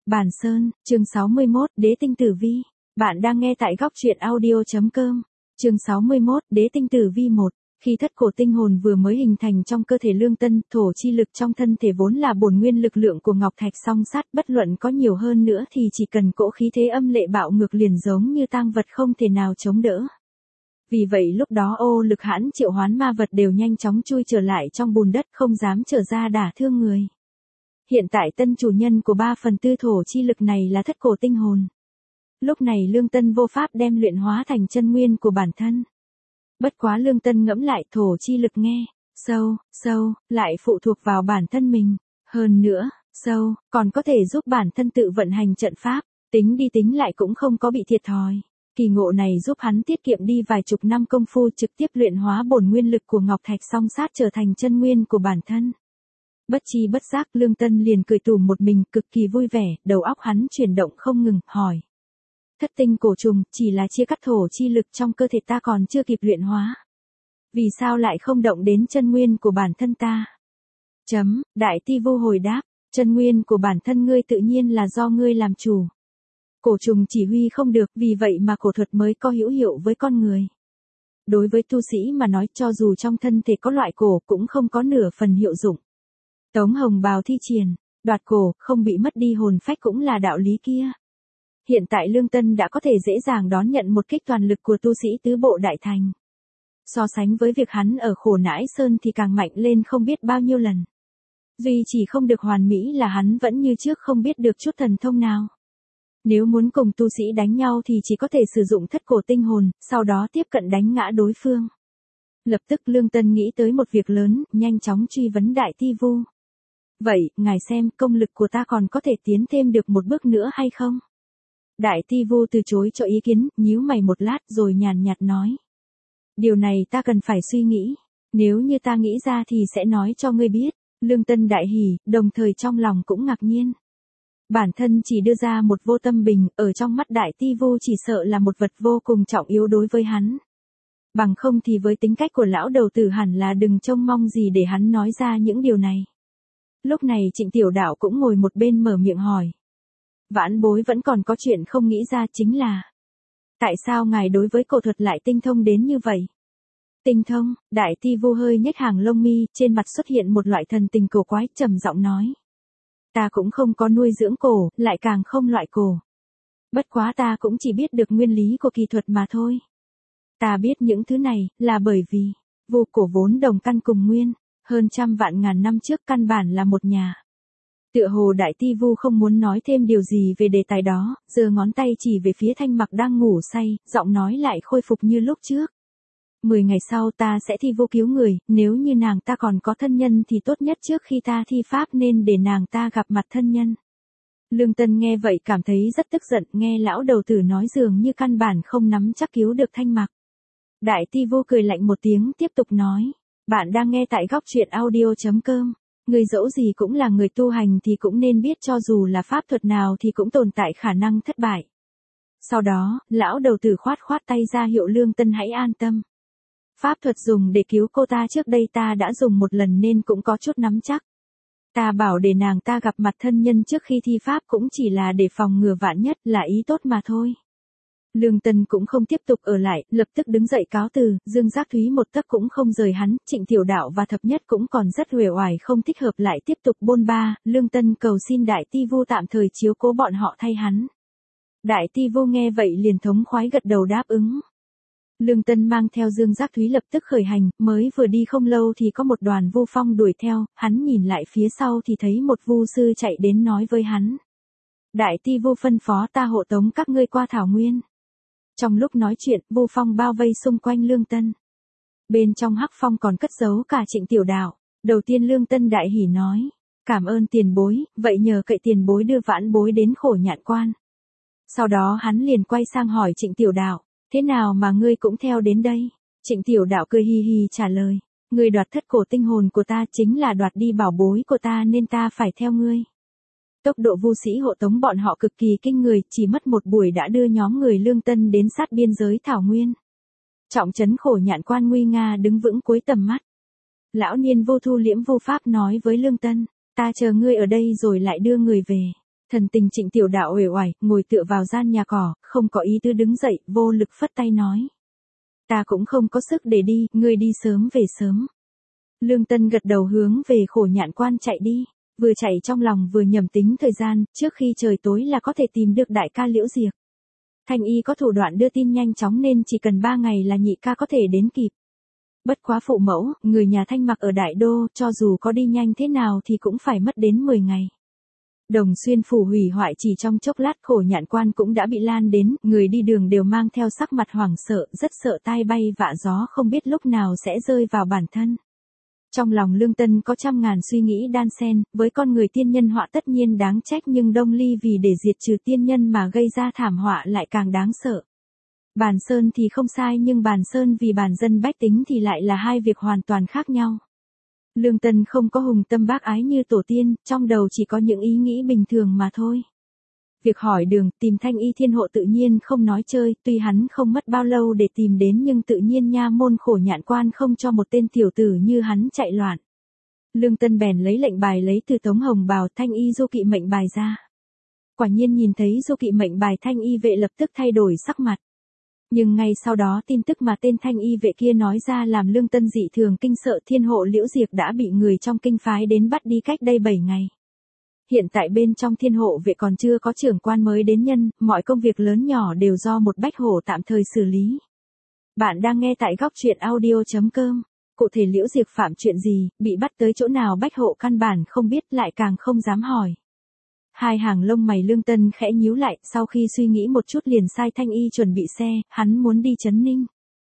Bản Sơn, chương 61, Đế tinh tử vi. Bạn đang nghe tại góc truyện audio.com. Chương 61, Đế tinh tử vi 1. Khi thất cổ tinh hồn vừa mới hình thành trong cơ thể Lương Tân, thổ chi lực trong thân thể vốn là bổn nguyên lực lượng của Ngọc Thạch song sát, bất luận có nhiều hơn nữa thì chỉ cần cỗ khí thế âm lệ bạo ngược liền giống như tang vật không thể nào chống đỡ. Vì vậy lúc đó ô Lực Hãn triệu hoán ma vật đều nhanh chóng chui trở lại trong bùn đất, không dám trở ra đả thương người. Hiện tại tân chủ nhân của 3/4 thổ chi lực này là thất cổ tinh hồn. Lúc này Lương Tân vô pháp đem luyện hóa thành chân nguyên của bản thân. Bất quá Lương Tân ngẫm lại, thổ chi lực nghe sâu, lại phụ thuộc vào bản thân mình. Hơn nữa, sâu, còn có thể giúp bản thân tự vận hành trận pháp, tính đi tính lại cũng không có bị thiệt thòi. Kỳ ngộ này giúp hắn tiết kiệm đi vài chục năm công phu trực tiếp luyện hóa bổn nguyên lực của Ngọc Thạch song sát trở thành chân nguyên của bản thân. Bất chi bất giác Lương Tân liền cười tủm một mình, cực kỳ vui vẻ, đầu óc hắn chuyển động không ngừng, hỏi. Thất tinh cổ trùng, chỉ là chia cắt thổ chi lực trong cơ thể ta còn chưa kịp luyện hóa. Vì sao lại không động đến chân nguyên của bản thân ta? Đại Ti Vu hồi đáp, chân nguyên của bản thân ngươi tự nhiên là do ngươi làm chủ. Cổ trùng chỉ huy không được, vì vậy mà cổ thuật mới có hữu hiệu với con người. Đối với tu sĩ mà nói, cho dù trong thân thể có loại cổ cũng không có nửa phần hiệu dụng. Tống hồng bào thi triển, đoạt cổ, không bị mất đi hồn phách cũng là đạo lý kia. Hiện tại Lương Tân đã có thể dễ dàng đón nhận một kích toàn lực của tu sĩ tứ bộ đại thành. So sánh với việc hắn ở Khổ Nãi Sơn thì càng mạnh lên không biết bao nhiêu lần. Duy chỉ không được hoàn mỹ là hắn vẫn như trước không biết được chút thần thông nào. Nếu muốn cùng tu sĩ đánh nhau thì chỉ có thể sử dụng thất cổ tinh hồn, sau đó tiếp cận đánh ngã đối phương. Lập tức Lương Tân nghĩ tới một việc lớn, nhanh chóng truy vấn Đại Ti Vu. Vậy, ngài xem công lực của ta còn có thể tiến thêm được một bước nữa hay không? Đại Ti Vu từ chối cho ý kiến, nhíu mày một lát rồi nhàn nhạt nói. Điều này ta cần phải suy nghĩ, nếu như ta nghĩ ra thì sẽ nói cho ngươi biết. Lương Tân đại hỉ, đồng thời trong lòng cũng ngạc nhiên. Bản thân chỉ đưa ra một vô tâm bình, ở trong mắt Đại Ti Vu chỉ sợ là một vật vô cùng trọng yếu đối với hắn. Bằng không thì với tính cách của lão đầu tử hẳn là đừng trông mong gì để hắn nói ra những điều này. Lúc này Trịnh Tiểu Đạo cũng ngồi một bên mở miệng hỏi. Vãn bối vẫn còn có chuyện không nghĩ ra, chính là tại sao ngài đối với cổ thuật lại tinh thông đến như vậy? Tinh thông? Đại Ti Vu hơi nhếch hàng lông mi, trên mặt xuất hiện một loại thần tình cổ quái, trầm giọng nói. Ta cũng không có nuôi dưỡng cổ, lại càng không loại cổ. Bất quá ta cũng chỉ biết được nguyên lý của kỳ thuật mà thôi. Ta biết những thứ này, là bởi vì, vu cổ vốn đồng căn cùng nguyên, hơn trăm vạn ngàn năm trước căn bản là một nhà. Tựa hồ Đại Ti Vu không muốn nói thêm điều gì về đề tài đó, giơ ngón tay chỉ về phía Thanh Mặc đang ngủ say, giọng nói lại khôi phục như lúc trước. 10 ngày sau ta sẽ thi vu cứu người, nếu như nàng ta còn có thân nhân thì tốt nhất trước khi ta thi pháp nên để nàng ta gặp mặt thân nhân. Lương Tân nghe vậy cảm thấy rất tức giận, nghe lão đầu tử nói dường như căn bản không nắm chắc cứu được Thanh Mặc. Đại Ti Vu cười lạnh một tiếng tiếp tục nói, bạn đang nghe tại góc truyện audio.com. Người dẫu gì cũng là người tu hành thì cũng nên biết cho dù là pháp thuật nào thì cũng tồn tại khả năng thất bại. Sau đó, lão đầu tử khoát tay ra hiệu Lương Tân hãy an tâm. Pháp thuật dùng để cứu cô ta trước đây ta đã dùng một lần nên cũng có chút nắm chắc. Ta bảo để nàng ta gặp mặt thân nhân trước khi thi pháp cũng chỉ là để phòng ngừa vạn nhất, là ý tốt mà thôi. Lương Tân cũng không tiếp tục ở lại, lập tức đứng dậy cáo từ, Dương Giác Thúy một tấc cũng không rời hắn, Trịnh Tiểu Đạo và Thập Nhất cũng còn rất uể oải không thích hợp lại tiếp tục bôn ba, Lương Tân cầu xin Đại Ti Vu tạm thời chiếu cố bọn họ thay hắn. Đại Ti Vu nghe vậy liền thống khoái gật đầu đáp ứng. Lương Tân mang theo Dương Giác Thúy lập tức khởi hành, mới vừa đi không lâu thì có một đoàn vu phong đuổi theo, hắn nhìn lại phía sau thì thấy một vu sư chạy đến nói với hắn. Đại Ti Vu phân phó ta hộ tống các ngươi qua Thảo Nguyên. Trong lúc nói chuyện, vu phong bao vây xung quanh Lương Tân. Bên trong hắc phong còn cất giấu cả Trịnh Tiểu Đạo. Đầu tiên Lương Tân đại hỉ nói, cảm ơn tiền bối, vậy nhờ cậy tiền bối đưa vãn bối đến Khổ Nhạn Quan. Sau đó hắn liền quay sang hỏi Trịnh Tiểu Đạo, thế nào mà ngươi cũng theo đến đây? Trịnh Tiểu Đạo cười hi hi trả lời, ngươi đoạt thất cổ tinh hồn của ta chính là đoạt đi bảo bối của ta nên ta phải theo ngươi. Tốc độ vu sĩ hộ tống bọn họ cực kỳ kinh người, chỉ mất một buổi đã đưa nhóm người Lương Tân đến sát biên giới Thảo Nguyên. Trọng trấn Khổ Nhạn Quan nguy nga đứng vững cuối tầm mắt. Lão niên vô thu liễm vô pháp nói với Lương Tân, ta chờ ngươi ở đây rồi lại đưa người về. Thần tình Trịnh Tiểu Đạo uể oải, ngồi tựa vào gian nhà cỏ, không có ý tứ đứng dậy, vô lực phất tay nói. Ta cũng không có sức để đi, ngươi đi sớm về sớm. Lương Tân gật đầu hướng về Khổ Nhạn Quan chạy đi, vừa chạy trong lòng vừa nhẩm tính thời gian, trước khi trời tối là có thể tìm được đại ca Liễu Diệp. Thanh y có thủ đoạn đưa tin nhanh chóng nên chỉ cần 3 ngày là nhị ca có thể đến kịp. Bất quá phụ mẫu, người nhà Thanh mặc ở Đại Đô, cho dù có đi nhanh thế nào thì cũng phải mất đến 10 ngày. Đồng Xuyên phủ hủy hoại chỉ trong chốc lát, Khổ Nhạn Quan cũng đã bị lan đến, người đi đường đều mang theo sắc mặt hoảng sợ, rất sợ tai bay vạ gió không biết lúc nào sẽ rơi vào bản thân. Trong lòng Lương Tân có trăm ngàn suy nghĩ đan xen, với con người tiên nhân họa tất nhiên đáng trách nhưng Đông Ly vì để diệt trừ tiên nhân mà gây ra thảm họa lại càng đáng sợ. Bàn Sơn thì không sai nhưng Bàn Sơn vì bàn dân bách tính thì lại là hai việc hoàn toàn khác nhau. Lương Tân không có hùng tâm bác ái như tổ tiên, trong đầu chỉ có những ý nghĩ bình thường mà thôi. Việc hỏi đường, tìm Thanh y thiên hộ tự nhiên không nói chơi, tuy hắn không mất bao lâu để tìm đến nhưng tự nhiên nha môn Khổ Nhạn Quan không cho một tên tiểu tử như hắn chạy loạn. Lương Tân bèn lấy lệnh bài lấy từ tống hồng bào Thanh y du kỵ mệnh bài ra. Quả nhiên nhìn thấy du kỵ mệnh bài Thanh y vệ lập tức thay đổi sắc mặt. Nhưng ngay sau đó tin tức mà tên Thanh y vệ kia nói ra làm Lương Tân dị thường kinh sợ, thiên hộ Liễu Diệp đã bị người trong kinh phái đến bắt đi cách đây 7 ngày. Hiện tại bên trong thiên hộ vệ còn chưa có trưởng quan mới đến nhân, mọi công việc lớn nhỏ đều do một bách hổ tạm thời xử lý. Bạn đang nghe tại góc truyện audio.com. Cụ thể Liễu Diệp phạm chuyện gì, bị bắt tới chỗ nào bách hộ căn bản không biết lại càng không dám hỏi. Hai hàng lông mày Lương Tân khẽ nhíu lại, sau khi suy nghĩ một chút liền sai Thanh y chuẩn bị xe, hắn muốn đi Trấn Ninh.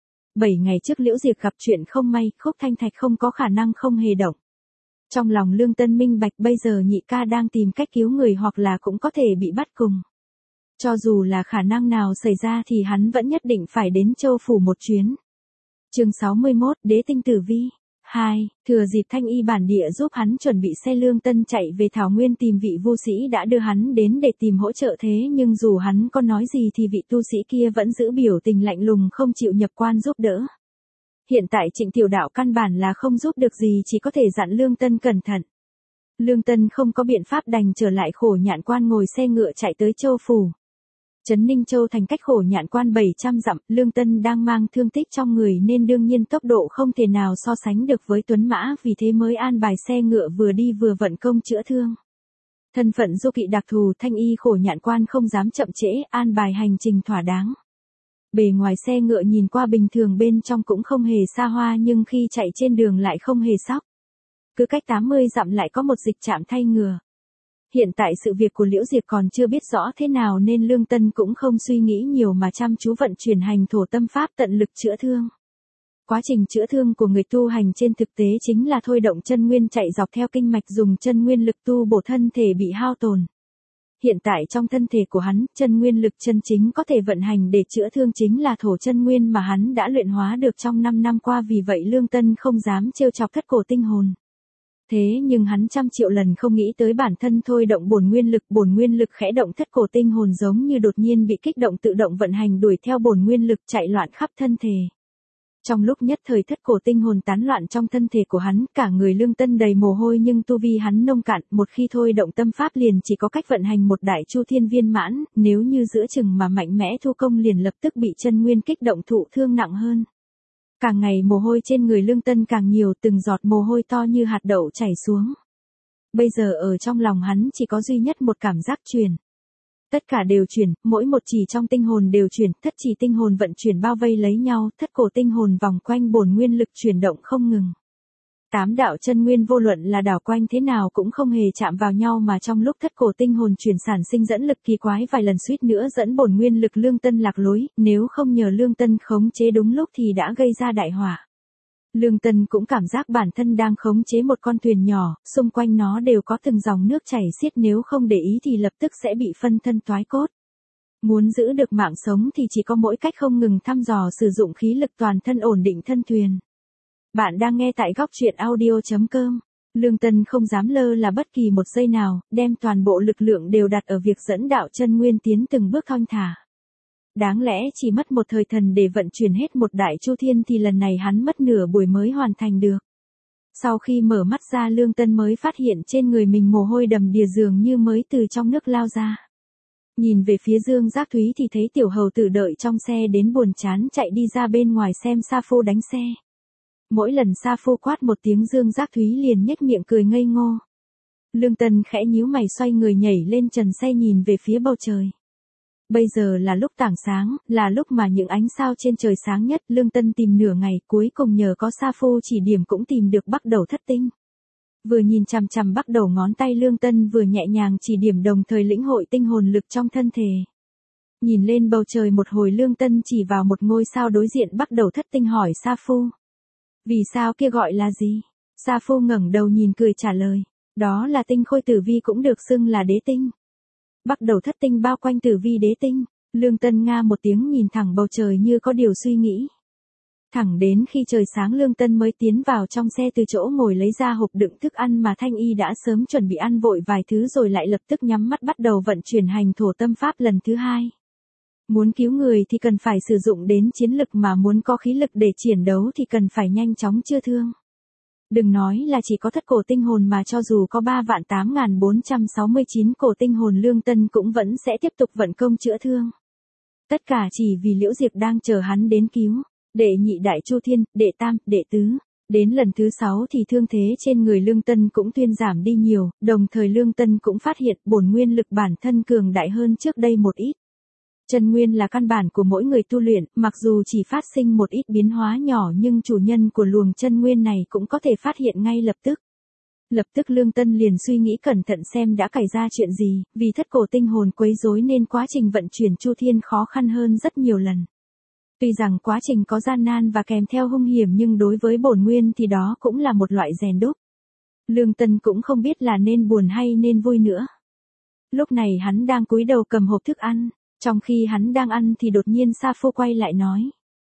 7 ngày trước Liễu Diệp gặp chuyện không may, Khúc Thanh Thạch không có khả năng không hề động. Trong lòng Lương Tân minh bạch bây giờ nhị ca đang tìm cách cứu người hoặc là cũng có thể bị bắt cùng. Cho dù là khả năng nào xảy ra thì hắn vẫn nhất định phải đến Châu Phủ một chuyến. Chương 61, Đế tinh tử vi. 2. Thừa dịp Thanh y bản địa giúp hắn chuẩn bị xe, Lương Tân chạy về Thảo Nguyên tìm vị vu sĩ đã đưa hắn đến để tìm hỗ trợ, thế nhưng dù hắn có nói gì thì vị tu sĩ kia vẫn giữ biểu tình lạnh lùng không chịu nhập quan giúp đỡ. Hiện tại Trịnh Tiểu Đạo căn bản là không giúp được gì, chỉ có thể dặn Lương Tân cẩn thận. Lương Tân không có biện pháp đành trở lại Khổ Nhạn Quan ngồi xe ngựa chạy tới Châu Phủ. Trấn Ninh Châu thành cách Khổ Nhạn Quan 700 dặm, Lương Tân đang mang thương tích trong người nên đương nhiên tốc độ không thể nào so sánh được với tuấn mã, vì thế mới an bài xe ngựa vừa đi vừa vận công chữa thương. Thân phận du kỵ đặc thù, Thanh y Khổ Nhạn Quan không dám chậm trễ, an bài hành trình thỏa đáng. Bề ngoài xe ngựa nhìn qua bình thường, bên trong cũng không hề xa hoa nhưng khi chạy trên đường lại không hề sóc. Cứ cách 80 dặm lại có một dịch trạm thay ngựa. Hiện tại sự việc của Liễu Diệp còn chưa biết rõ thế nào nên Lương Tân cũng không suy nghĩ nhiều mà chăm chú vận chuyển hành thổ tâm pháp tận lực chữa thương. Quá trình chữa thương của người tu hành trên thực tế chính là thôi động chân nguyên chạy dọc theo kinh mạch, dùng chân nguyên lực tu bổ thân thể bị hao tổn. Hiện tại trong thân thể của hắn, chân nguyên lực chân chính có thể vận hành để chữa thương chính là thổ chân nguyên mà hắn đã luyện hóa được trong 5 năm qua, vì vậy Lương Tân không dám trêu chọc thất cổ tinh hồn. Thế nhưng hắn trăm triệu lần không nghĩ tới bản thân thôi động bổn nguyên lực khẽ động, thất cổ tinh hồn giống như đột nhiên bị kích động tự động vận hành đuổi theo bổn nguyên lực chạy loạn khắp thân thể. Trong lúc nhất thời thất cổ tinh hồn tán loạn trong thân thể của hắn, cả người Lương Tân đầy mồ hôi nhưng tu vi hắn nông cạn, một khi thôi động tâm pháp liền chỉ có cách vận hành một đại chu thiên viên mãn, nếu như giữa chừng mà mạnh mẽ thu công liền lập tức bị chân nguyên kích động thụ thương nặng hơn. Càng ngày mồ hôi trên người Lương Tân càng nhiều, từng giọt mồ hôi to như hạt đậu chảy xuống. Bây giờ ở trong lòng hắn chỉ có duy nhất một cảm giác chuyển. Tất cả đều chuyển, mỗi một chỉ trong tinh hồn đều chuyển, thất chỉ tinh hồn vận chuyển bao vây lấy nhau, thất cổ tinh hồn vòng quanh bổn nguyên lực chuyển động không ngừng. 8 đạo chân nguyên vô luận là đảo quanh thế nào cũng không hề chạm vào nhau, mà trong lúc thất cổ tinh hồn chuyển sản sinh dẫn lực kỳ quái, vài lần suýt nữa dẫn bổn nguyên lực Lương Tân lạc lối, nếu không nhờ Lương Tân khống chế đúng lúc thì đã gây ra đại họa. Lương Tân cũng cảm giác bản thân đang khống chế một con thuyền nhỏ, xung quanh nó đều có từng dòng nước chảy xiết, nếu không để ý thì lập tức sẽ bị phân thân toái cốt. Muốn giữ được mạng sống thì chỉ có mỗi cách không ngừng thăm dò sử dụng khí lực toàn thân ổn định thân thuyền. Bạn đang nghe tại góc truyện audio.com. Lương Tân không dám lơ là bất kỳ một giây nào, đem toàn bộ lực lượng đều đặt ở việc dẫn đạo chân nguyên tiến từng bước thong thả. Đáng lẽ chỉ mất một thời thần để vận chuyển hết một đại chu thiên thì lần này hắn mất nửa buổi mới hoàn thành được. Sau khi mở mắt ra Lương Tân mới phát hiện trên người mình mồ hôi đầm đìa dường như mới từ trong nước lao ra. Nhìn về phía Dương Giác Thúy thì thấy tiểu hầu tử đợi trong xe đến buồn chán chạy đi ra bên ngoài xem Sa Phu đánh xe. Mỗi lần Sa Phu quát một tiếng Dương Giác Thúy liền nhếch miệng cười ngây ngô. Lương Tân khẽ nhíu mày xoay người nhảy lên trần xe nhìn về phía bầu trời. Bây giờ là lúc tảng sáng, là lúc mà những ánh sao trên trời sáng nhất. Lương Tân tìm nửa ngày cuối cùng nhờ có Sa Phu chỉ điểm cũng tìm được Bắc Đầu Thất Tinh. Vừa nhìn chằm chằm Bắc Đầu ngón tay Lương Tân vừa nhẹ nhàng chỉ điểm đồng thời lĩnh hội tinh hồn lực trong thân thể. Nhìn lên bầu trời một hồi Lương Tân chỉ vào một ngôi sao đối diện Bắc Đầu Thất Tinh hỏi Sa Phu. Vì sao kia gọi là gì? Sa Phu ngẩng đầu nhìn cười trả lời. Đó là tinh khôi tử vi cũng được xưng là đế tinh. Bắc Đầu Thất Tinh bao quanh tử vi đế tinh. Lương Tân nga một tiếng nhìn thẳng bầu trời như có điều suy nghĩ. Thẳng đến khi trời sáng Lương Tân mới tiến vào trong xe từ chỗ ngồi lấy ra hộp đựng thức ăn mà Thanh Y đã sớm chuẩn bị ăn vội vài thứ rồi lại lập tức nhắm mắt bắt đầu vận chuyển hành thổ tâm pháp lần thứ 2. Muốn cứu người thì cần phải sử dụng đến chiến lực mà muốn có khí lực để chiến đấu thì cần phải nhanh chóng chữa thương. Đừng nói là chỉ có thất cổ tinh hồn mà cho dù có 3.8469 cổ tinh hồn Lương Tân cũng vẫn sẽ tiếp tục vận công chữa thương. Tất cả chỉ vì Liễu Diệp đang chờ hắn đến cứu. Đệ nhị đại chu thiên, đệ tam, đệ tứ. Đến lần thứ 6 thì thương thế trên người Lương Tân cũng tuyên giảm đi nhiều, đồng thời Lương Tân cũng phát hiện bổn nguyên lực bản thân cường đại hơn trước đây một ít. Chân nguyên là căn bản của mỗi người tu luyện, mặc dù chỉ phát sinh một ít biến hóa nhỏ nhưng chủ nhân của luồng chân nguyên này cũng có thể phát hiện ngay lập tức. Lập tức Lương Tân liền suy nghĩ cẩn thận xem đã xảy ra chuyện gì, vì thất cổ tinh hồn quấy rối nên quá trình vận chuyển chu thiên khó khăn hơn rất nhiều lần. Tuy rằng quá trình có gian nan và kèm theo hung hiểm nhưng đối với bổn nguyên thì đó cũng là một loại rèn đúc. Lương Tân cũng không biết là nên buồn hay nên vui nữa. Lúc này hắn đang cúi đầu cầm hộp thức ăn, trong khi hắn đang ăn thì đột nhiên Sa Phu quay lại nói.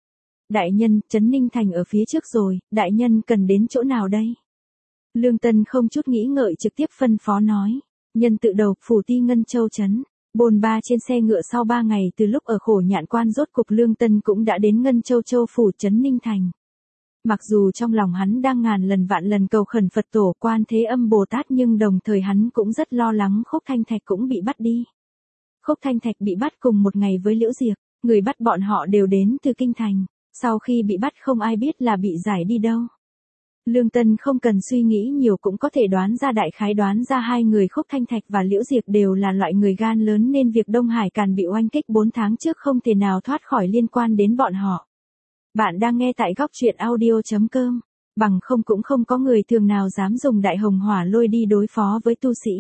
Đại nhân, Trấn Ninh Thành ở phía trước rồi, đại nhân cần đến chỗ nào đây? Lương Tân không chút nghĩ ngợi trực tiếp phân phó nói. Nhân tự đầu, phủ ti Ngân Châu trấn. Bồn ba trên xe ngựa sau 3 ngày từ lúc ở Khổ Nhạn Quan rốt cục Lương Tân cũng đã đến Ngân Châu Châu phủ trấn Ninh Thành. Mặc dù trong lòng hắn đang ngàn lần vạn lần cầu khẩn Phật tổ Quan Thế Âm Bồ Tát nhưng đồng thời hắn cũng rất lo lắng Khúc Thanh Thạch cũng bị bắt đi. Khúc Thanh Thạch bị bắt cùng một ngày với Liễu Diệp, người bắt bọn họ đều đến từ Kinh Thành, sau khi bị bắt không ai biết là bị giải đi đâu. Lương Tân không cần suy nghĩ nhiều cũng có thể đoán ra đại khái đoán ra hai người Khúc Thanh Thạch và Liễu Diệp đều là loại người gan lớn nên việc Đông Hải Càn bị oanh kích 4 tháng trước không thể nào thoát khỏi liên quan đến bọn họ. Bạn đang nghe tại góc truyện audio.com, bằng không cũng không có người thường nào dám dùng đại hồng hỏa lôi đi đối phó với tu sĩ.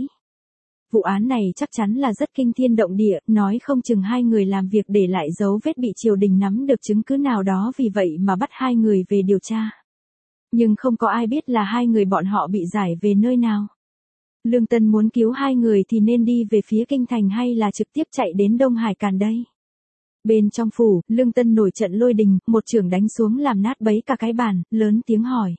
Vụ án này chắc chắn là rất kinh thiên động địa, nói không chừng hai người làm việc để lại dấu vết bị triều đình nắm được chứng cứ nào đó vì vậy mà bắt hai người về điều tra. Nhưng không có ai biết là hai người bọn họ bị giải về nơi nào. Lương Tân muốn cứu hai người thì nên đi về phía Kinh Thành hay là trực tiếp chạy đến Đông Hải Càn đây? Bên trong phủ, Lương Tân nổi trận lôi đình, một chưởng đánh xuống làm nát bấy cả cái bàn, lớn tiếng hỏi.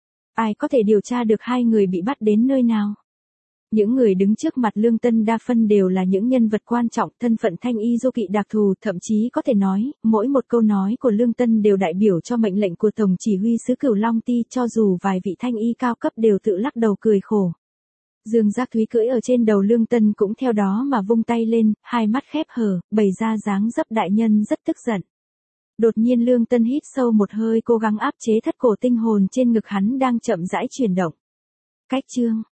Ai có thể điều tra được hai người bị bắt đến nơi nào? Những người đứng trước mặt Lương Tân đa phân đều là những nhân vật quan trọng, thân phận thanh y du kỵ đặc thù, thậm chí có thể nói, mỗi một câu nói của Lương Tân đều đại biểu cho mệnh lệnh của Tổng chỉ huy sứ Cửu Long Ti, cho dù vài vị thanh y cao cấp đều tự lắc đầu cười khổ. Dương Giác Thúy cưỡi ở trên đầu Lương Tân cũng theo đó mà vung tay lên, hai mắt khép hờ, bày ra dáng dấp đại nhân rất tức giận. Đột nhiên Lương Tân hít sâu một hơi cố gắng áp chế thất cổ tinh hồn trên ngực hắn đang chậm rãi chuyển động. Cách chương